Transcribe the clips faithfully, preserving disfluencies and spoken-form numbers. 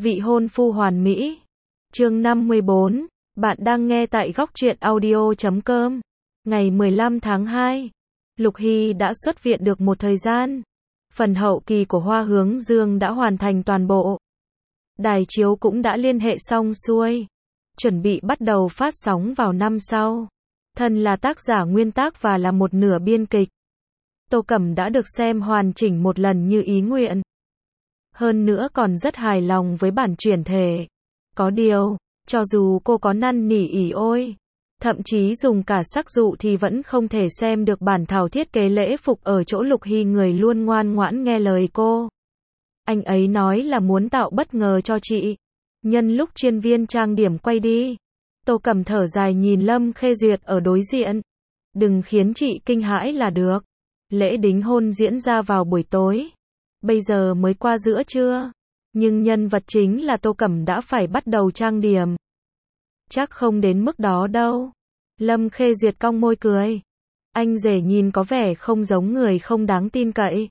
Vị hôn phu hoàn mỹ. Chương năm mươi bốn. Bạn đang nghe tại góc truyện audio chấm com. Ngày mười lăm tháng hai, Lục Hy đã xuất viện được một thời gian. Phần hậu kỳ của Hoa Hướng Dương đã hoàn thành toàn bộ. Đài chiếu cũng đã liên hệ xong xuôi, chuẩn bị bắt đầu phát sóng vào năm sau. Thân là tác giả nguyên tác và là một nửa biên kịch, Tô Cẩm đã được xem hoàn chỉnh một lần như ý nguyện. Hơn nữa còn rất hài lòng với bản chuyển thể. Có điều, cho dù cô có năn nỉ ỉ ôi, thậm chí dùng cả sắc dụ thì vẫn không thể xem được bản thảo thiết kế lễ phục ở chỗ Lục Hy người luôn ngoan ngoãn nghe lời cô. Anh ấy nói là muốn tạo bất ngờ cho chị. Nhân lúc chuyên viên trang điểm quay đi, Tô Cẩm thở dài nhìn Lâm Khê Duyệt ở đối diện. Đừng khiến chị kinh hãi là được. Lễ đính hôn diễn ra vào buổi tối. Bây giờ mới qua giữa trưa. Nhưng nhân vật chính là Tô Cẩm đã phải bắt đầu trang điểm. Chắc không đến mức đó đâu. Lâm Khê Duyệt cong môi cười. Anh rể nhìn có vẻ không giống người không đáng tin cậy.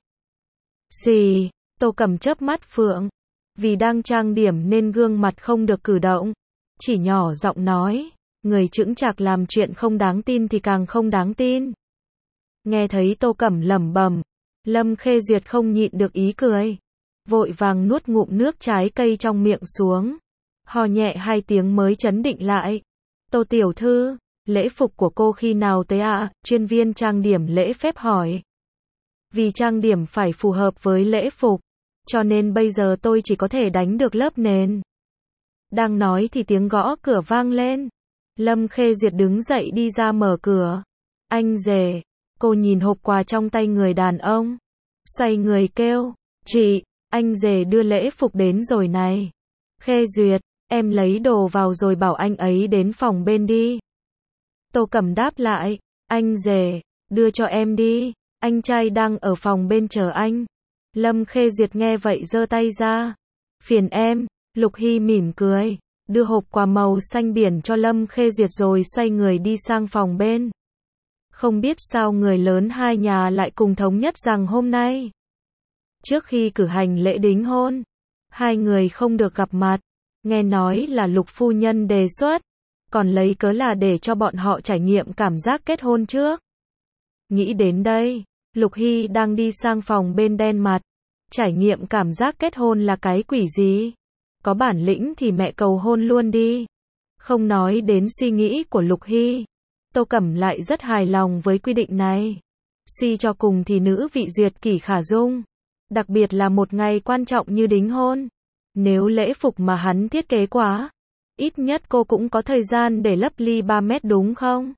Xì, Tô Cẩm chớp mắt phượng. Vì đang trang điểm nên gương mặt không được cử động. Chỉ nhỏ giọng nói, người chững chạc làm chuyện không đáng tin thì càng không đáng tin. Nghe thấy Tô Cẩm lẩm bẩm, Lâm Khê Duyệt không nhịn được ý cười. Vội vàng nuốt ngụm nước trái cây trong miệng xuống. Hò nhẹ hai tiếng mới trấn định lại. Tô tiểu thư, lễ phục của cô khi nào tới ạ? À? Chuyên viên trang điểm lễ phép hỏi. Vì trang điểm phải phù hợp với lễ phục, cho nên bây giờ tôi chỉ có thể đánh được lớp nền. Đang nói thì tiếng gõ cửa vang lên. Lâm Khê Duyệt đứng dậy đi ra mở cửa. Anh rể. Cô nhìn hộp quà trong tay người đàn ông. Xoay người kêu. Chị, anh rể đưa lễ phục đến rồi này. Khê Duyệt, em lấy đồ vào rồi bảo anh ấy đến phòng bên đi. Tô Cẩm đáp lại. Anh rể, đưa cho em đi. Anh trai đang ở phòng bên chờ anh. Lâm Khê Duyệt nghe vậy giơ tay ra. Phiền em. Lục Hy mỉm cười, đưa hộp quà màu xanh biển cho Lâm Khê Duyệt rồi xoay người đi sang phòng bên. Không biết sao người lớn hai nhà lại cùng thống nhất rằng hôm nay, trước khi cử hành lễ đính hôn, hai người không được gặp mặt. Nghe nói là Lục phu nhân đề xuất, còn lấy cớ là để cho bọn họ trải nghiệm cảm giác kết hôn trước. Nghĩ đến đây, Lục Hy đang đi sang phòng bên đen mặt. Trải nghiệm cảm giác kết hôn là cái quỷ gì? Có bản lĩnh thì mẹ cầu hôn luôn đi. Không nói đến suy nghĩ của Lục Hy, Tô Cẩm lại rất hài lòng với quy định này. Suy cho cùng thì nữ vị duyệt kỷ khả dung. Đặc biệt là một ngày quan trọng như đính hôn. Nếu lễ phục mà hắn thiết kế quá, ít nhất cô cũng có thời gian để lấp ly ba mét đúng không?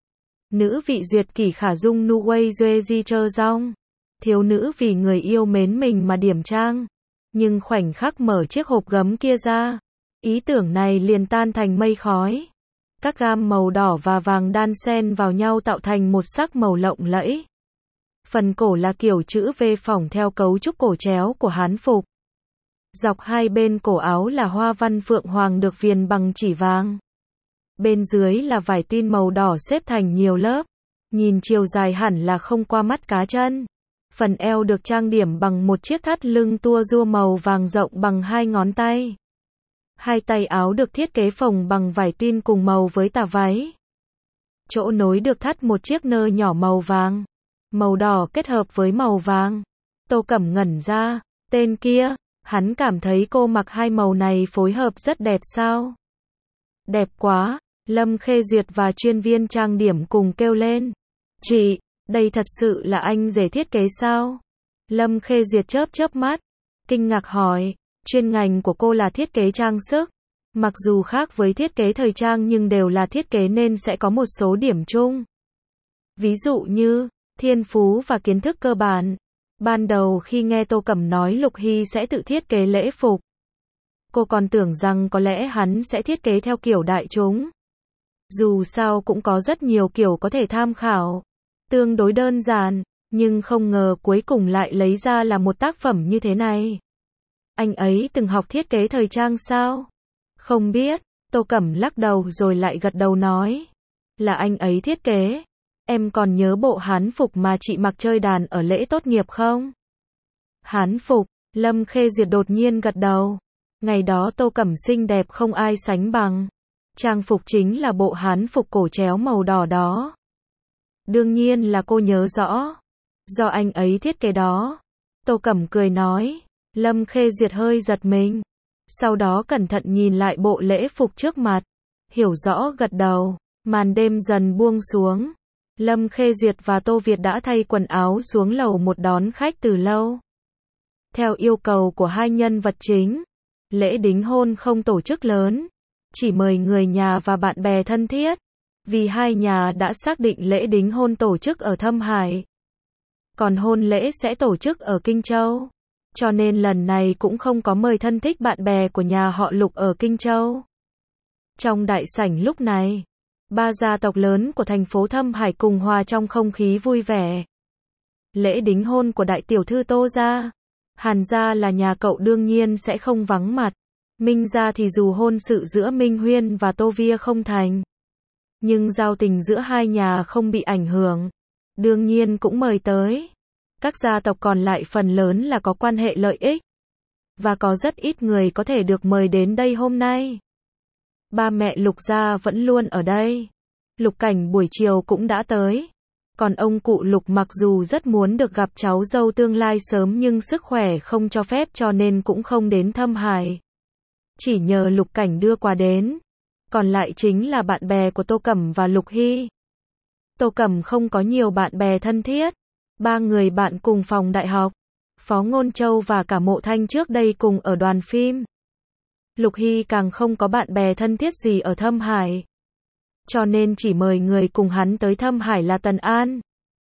Nữ vị duyệt kỷ khả dung nu wei duê di chơ rong. Thiếu nữ vì người yêu mến mình mà điểm trang. Nhưng khoảnh khắc mở chiếc hộp gấm kia ra, ý tưởng này liền tan thành mây khói. Các gam màu đỏ và vàng đan xen vào nhau tạo thành một sắc màu lộng lẫy. Phần cổ là kiểu chữ V phỏng theo cấu trúc cổ chéo của Hán phục. Dọc hai bên cổ áo là hoa văn phượng hoàng được viền bằng chỉ vàng. Bên dưới là vải tin màu đỏ xếp thành nhiều lớp. Nhìn chiều dài hẳn là không qua mắt cá chân. Phần eo được trang điểm bằng một chiếc thắt lưng tua rua màu vàng rộng bằng hai ngón tay. Hai tay áo được thiết kế phồng bằng vải tin cùng màu với tà váy. Chỗ nối được thắt một chiếc nơ nhỏ màu vàng, màu đỏ kết hợp với màu vàng. Tô Cẩm ngẩn ra, tên kia, hắn cảm thấy cô mặc hai màu này phối hợp rất đẹp sao? Đẹp quá, Lâm Khê Duyệt và chuyên viên trang điểm cùng kêu lên. Chị, đây thật sự là anh rể thiết kế sao? Lâm Khê Duyệt chớp chớp mắt, kinh ngạc hỏi, chuyên ngành của cô là thiết kế trang sức. Mặc dù khác với thiết kế thời trang nhưng đều là thiết kế nên sẽ có một số điểm chung. Ví dụ như, thiên phú và kiến thức cơ bản. Ban đầu khi nghe Tô Cẩm nói Lục Hy sẽ tự thiết kế lễ phục, cô còn tưởng rằng có lẽ hắn sẽ thiết kế theo kiểu đại chúng. Dù sao cũng có rất nhiều kiểu có thể tham khảo. Tương đối đơn giản, nhưng không ngờ cuối cùng lại lấy ra là một tác phẩm như thế này. Anh ấy từng học thiết kế thời trang sao? Không biết, Tô Cẩm lắc đầu rồi lại gật đầu nói. Là anh ấy thiết kế. Em còn nhớ bộ Hán phục mà chị mặc chơi đàn ở lễ tốt nghiệp không? Hán phục, Lâm Khê Duyệt đột nhiên gật đầu. Ngày đó Tô Cẩm xinh đẹp không ai sánh bằng. Trang phục chính là bộ hán phục cổ chéo màu đỏ đó. Đương nhiên là cô nhớ rõ. Do anh ấy thiết kế đó. Tô Cẩm cười nói. Lâm Khê Duyệt hơi giật mình. Sau đó cẩn thận nhìn lại bộ lễ phục trước mặt. Hiểu rõ gật đầu. Màn đêm dần buông xuống. Lâm Khê Duyệt và Tô Việt đã thay quần áo xuống lầu một đón khách từ lâu. Theo yêu cầu của hai nhân vật chính, lễ đính hôn không tổ chức lớn, chỉ mời người nhà và bạn bè thân thiết. Vì hai nhà đã xác định lễ đính hôn tổ chức ở Thâm Hải, còn hôn lễ sẽ tổ chức ở Kinh Châu. Cho nên lần này cũng không có mời thân thích bạn bè của nhà họ Lục ở Kinh Châu. Trong đại sảnh lúc này, ba gia tộc lớn của thành phố Thâm Hải cùng hòa trong không khí vui vẻ. Lễ đính hôn của đại tiểu thư Tô gia, Hàn gia là nhà cậu đương nhiên sẽ không vắng mặt. Minh gia thì dù hôn sự giữa Minh Huyên và Tô Via không thành, nhưng giao tình giữa hai nhà không bị ảnh hưởng, đương nhiên cũng mời tới. Các gia tộc còn lại phần lớn là có quan hệ lợi ích, và có rất ít người có thể được mời đến đây hôm nay. Ba mẹ Lục gia vẫn luôn ở đây. Lục Cảnh buổi chiều cũng đã tới. Còn ông cụ Lục mặc dù rất muốn được gặp cháu dâu tương lai sớm nhưng sức khỏe không cho phép cho nên cũng không đến Thâm Hải. Chỉ nhờ Lục Cảnh đưa quà đến. Còn lại chính là bạn bè của Tô Cẩm và Lục Hy. Tô Cẩm không có nhiều bạn bè thân thiết. Ba người bạn cùng phòng đại học. Phó Ngôn Châu và cả Mộ Thanh trước đây cùng ở đoàn phim. Lục Hy càng không có bạn bè thân thiết gì ở Thâm Hải. Cho nên chỉ mời người cùng hắn tới Thâm Hải là Tần An.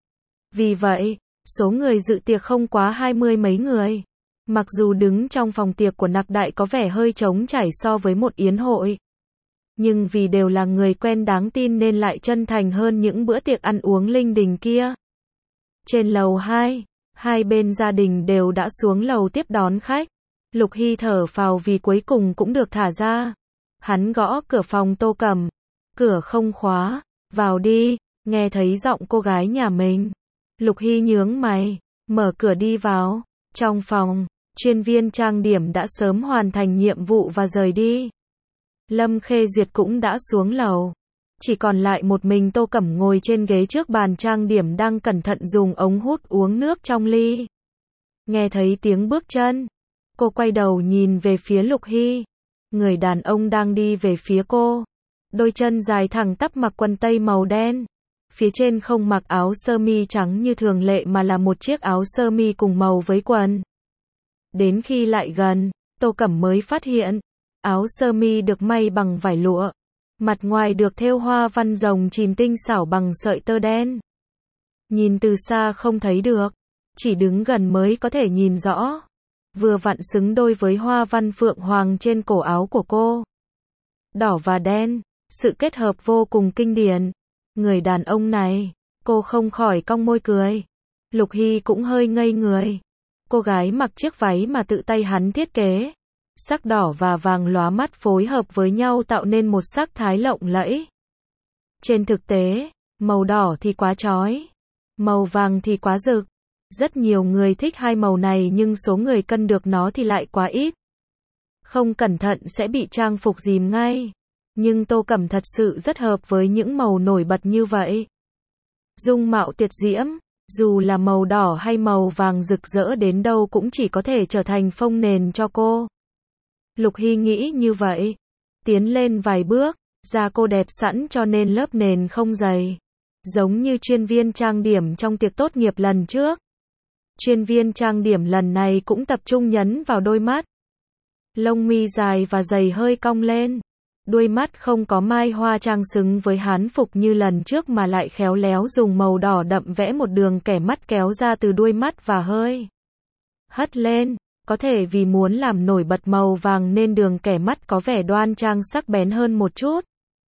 Vì vậy, số người dự tiệc không quá hai mươi mấy người. Mặc dù đứng trong phòng tiệc của Nặc Đại có vẻ hơi trống trải so với một yến hội. Nhưng vì đều là người quen đáng tin nên lại chân thành hơn những bữa tiệc ăn uống linh đình kia. Trên lầu hai, hai bên gia đình đều đã xuống lầu tiếp đón khách. Lục Hy thở phào vì cuối cùng cũng được thả ra. Hắn gõ cửa phòng Tô Cẩm. Cửa không khóa. Vào đi. Nghe thấy giọng cô gái nhà mình. Lục Hy nhướng mày. Mở cửa đi vào. Trong phòng, chuyên viên trang điểm đã sớm hoàn thành nhiệm vụ và rời đi. Lâm Khê Duyệt cũng đã xuống lầu. Chỉ còn lại một mình Tô Cẩm ngồi trên ghế trước bàn trang điểm đang cẩn thận dùng ống hút uống nước trong ly. Nghe thấy tiếng bước chân. Cô quay đầu nhìn về phía Lục Hy. Người đàn ông đang đi về phía cô. Đôi chân dài thẳng tắp mặc quần tây màu đen. Phía trên không mặc áo sơ mi trắng như thường lệ mà là một chiếc áo sơ mi cùng màu với quần. Đến khi lại gần, Tô Cẩm mới phát hiện. Áo sơ mi được may bằng vải lụa. Mặt ngoài được thêu hoa văn rồng chìm tinh xảo bằng sợi tơ đen. Nhìn từ xa không thấy được. Chỉ đứng gần mới có thể nhìn rõ. Vừa vặn xứng đôi với hoa văn phượng hoàng trên cổ áo của cô. Đỏ và đen, sự kết hợp vô cùng kinh điển. Người đàn ông này, cô không khỏi cong môi cười. Lục Hy cũng hơi ngây người. Cô gái mặc chiếc váy mà tự tay hắn thiết kế. Sắc đỏ và vàng lóa mắt phối hợp với nhau tạo nên một sắc thái lộng lẫy. Trên thực tế, màu đỏ thì quá chói, màu vàng thì quá rực. Rất nhiều người thích hai màu này nhưng số người cân được nó thì lại quá ít. Không cẩn thận sẽ bị trang phục dìm ngay. Nhưng Tô Cẩm thật sự rất hợp với những màu nổi bật như vậy. Dung mạo tuyệt diễm, dù là màu đỏ hay màu vàng rực rỡ đến đâu cũng chỉ có thể trở thành phông nền cho cô. Lục Hy nghĩ như vậy. Tiến lên vài bước, da cô đẹp sẵn cho nên lớp nền không dày. Giống như chuyên viên trang điểm trong tiệc tốt nghiệp lần trước. Chuyên viên trang điểm lần này cũng tập trung nhấn vào đôi mắt. Lông mi dài và dày hơi cong lên. Đuôi mắt không có mai hoa trang xứng với hán phục như lần trước mà lại khéo léo dùng màu đỏ đậm vẽ một đường kẻ mắt kéo ra từ đuôi mắt và hơi hất lên. Có thể vì muốn làm nổi bật màu vàng nên đường kẻ mắt có vẻ đoan trang sắc bén hơn một chút.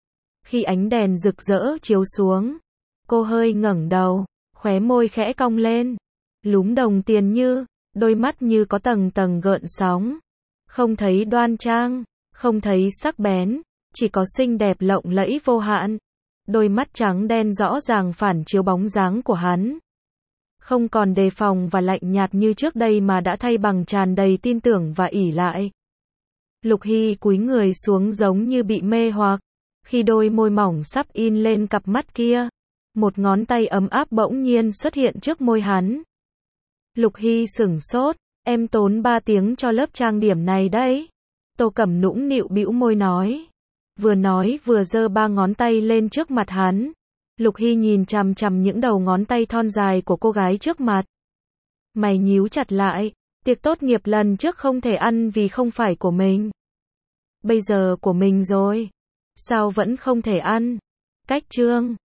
Khi ánh đèn rực rỡ chiếu xuống, cô hơi ngẩng đầu, khóe môi khẽ cong lên. Lúm đồng tiền như, đôi mắt như có tầng tầng gợn sóng. Không thấy đoan trang, không thấy sắc bén, chỉ có xinh đẹp lộng lẫy vô hạn. Đôi mắt trắng đen rõ ràng phản chiếu bóng dáng của hắn. Không còn đề phòng và lạnh nhạt như trước đây mà đã thay bằng tràn đầy tin tưởng và ỷ lại. Lục Hy cúi người xuống giống như bị mê hoặc. Khi đôi môi mỏng sắp in lên cặp mắt kia, một ngón tay ấm áp bỗng nhiên xuất hiện trước môi hắn. Lục Hy sửng sốt, em tốn ba tiếng cho lớp trang điểm này đấy. Tô Cẩm nũng nịu bĩu môi nói. Vừa nói vừa giơ ba ngón tay lên trước mặt hắn. Lục Hy nhìn chằm chằm những đầu ngón tay thon dài của cô gái trước mặt. Mày nhíu chặt lại, tiệc tốt nghiệp lần trước không thể ăn vì không phải của mình. Bây giờ của mình rồi. Sao vẫn không thể ăn? Cách chương